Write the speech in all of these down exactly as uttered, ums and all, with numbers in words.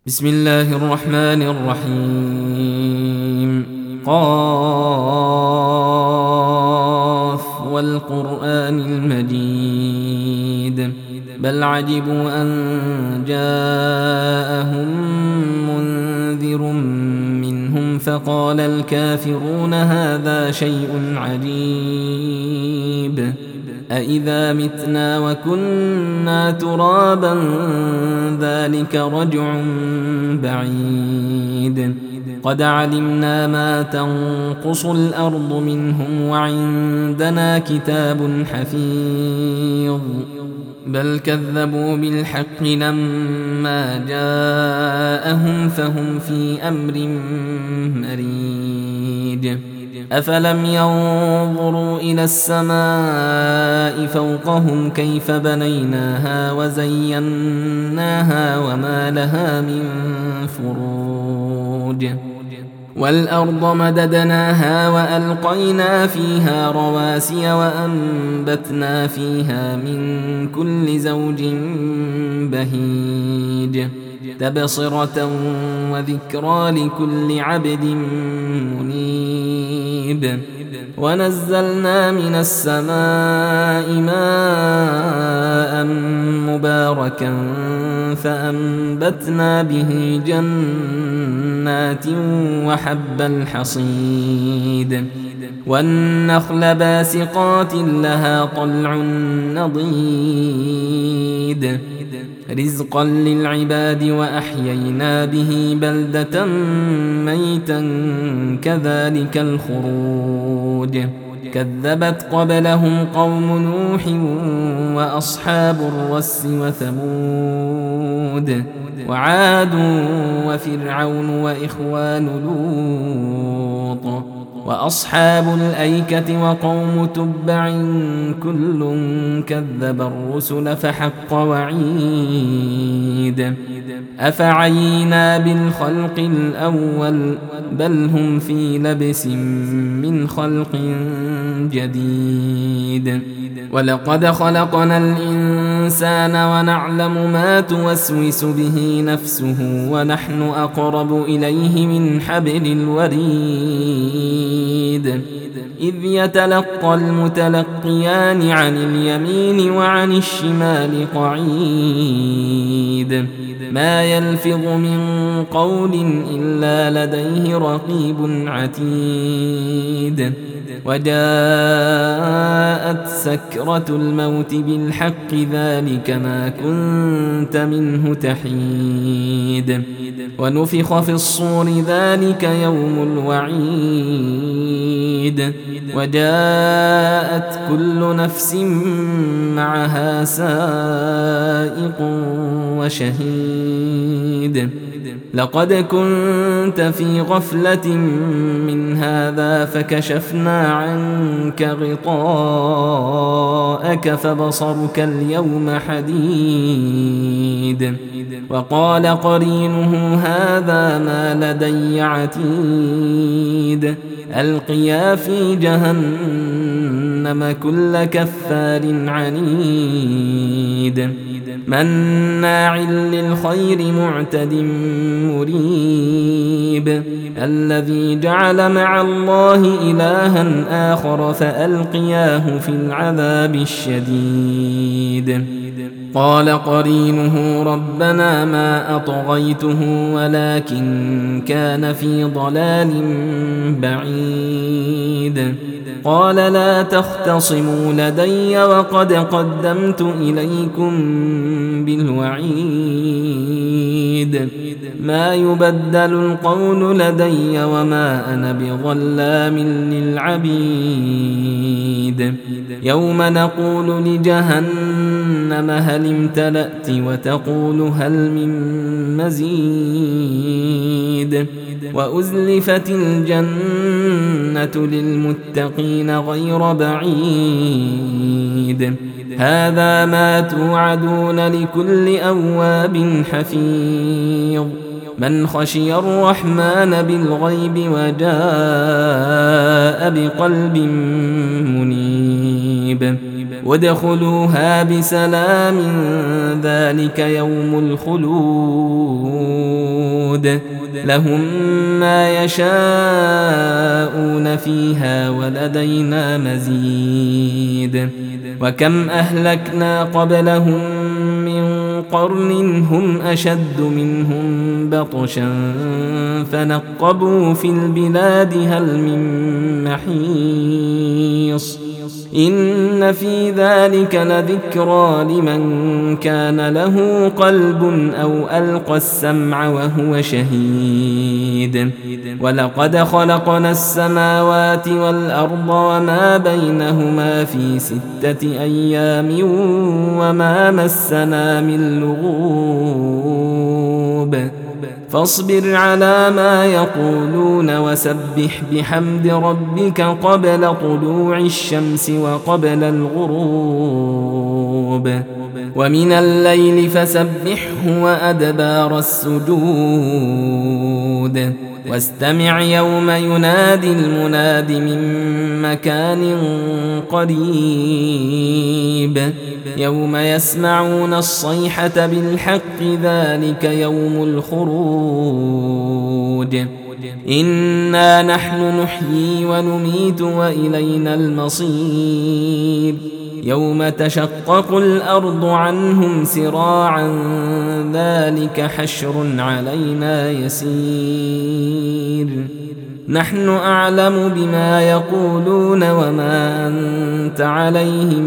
بسم الله الرحمن الرحيم. قاف والقرآن المجيد بل عجبوا أن جاءهم منذر منهم فقال الكافرون هذا شيء عجيب أإذا متنا وكنا ترابا ذلك رجع بعيد قد علمنا ما تنقص الأرض منهم وعندنا كتاب حفيظ بل كذبوا بالحق لما جاءهم فهم في أمر مريج أفلم ينظروا إلى السماء فوقهم كيف بنيناها وزيناها وما لها من فروج والأرض مددناها وألقينا فيها رواسي وأنبتنا فيها من كل زوج بهيج تبصرة وذكرى لكل عبد منيب ونزلنا من السماء ماء مباركا فأنبتنا به جنات وحب الحصيد والنخل باسقات لها طلع نضيد رزقا للعباد وأحيينا به بلدة ميتا كذلك الخروج كذبت قبلهم قوم نوح وأصحاب الرس وثمود وعاد وفرعون وإخوان لوط وأصحاب الأيكة وقوم تبع كل كذب الرسل فحق وعيد أفعينا بالخلق الأول بل هم في لبس من خلق جديد ولقد خلقنا الإنسان ونعلم ما توسوس به نفسه ونحن أقرب إليه من حبل الوريد إذ يتلقى المتلقيان عن اليمين وعن الشمال قعيد ما يلفظ من قول إلا لديه رقيب عتيد وجاءت سكرة الموت بالحق ذلك ما كنت منه تحيد ونفخ في الصور ذلك يوم الوعيد وجاءت كل نفس معها سائق وشهيد لقد كنت في غفلة من هذا فكشفنا عنك غطاءك فبصرك اليوم حديد وقال قرينه هذا ما لدي عتيد ألقيا في جهنم كل كفار عنيد مناع للخير معتد مريب الذي جعل مع الله إلها آخر فألقياه في العذاب الشديد قال قرينه ربنا ما أطغيته ولكن كان في ضلال بعيد قال لا تختصموا لدي وقد قدمت إليكم بالوعيد ما يبدل القول لدي وما أنا بظلام للعبيد يوم نقول لجهنم هل امتلأت وتقول هل من مزيد وأزلفت الجنة للمتقين غير بعيد هذا ما توعدون لكل أواب حفيظ من خشي الرحمن بالغيب وجاء بقلب منيب وادخلوها بسلام ذلك يوم الخلود. لهم ما يشاءون فيها ولدينا مزيد وكم أهلكنا قبلهم من قرن هم أشد منهم بطشا فنقبوا في البلاد هل من محيص إن في ذلك لذكرى لمن كان له قلب أو ألقى السمع وهو شهيد ولقد خلقنا السماوات والأرض وما بينهما في ستة أيام وما مسنا من لغوب فاصبر على ما يقولون وسبح بحمد ربك قبل طلوع الشمس وقبل الغروب ومن الليل فسبحه وأدبار السجود واستمع يوم ينادي المناد من مكان قريب يوم يسمعون الصيحة بالحق ذلك يوم الخروج إنا نحن نحيي ونميت وإلينا المصير يوم تشقق الأرض عنهم سراعا ذلك حشر علينا يسير نحن أعلم بما يقولون وما أنت عليهم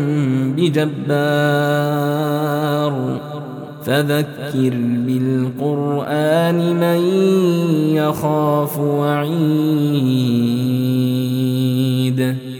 بجبار فذكر بالقرآن من يخاف وعيد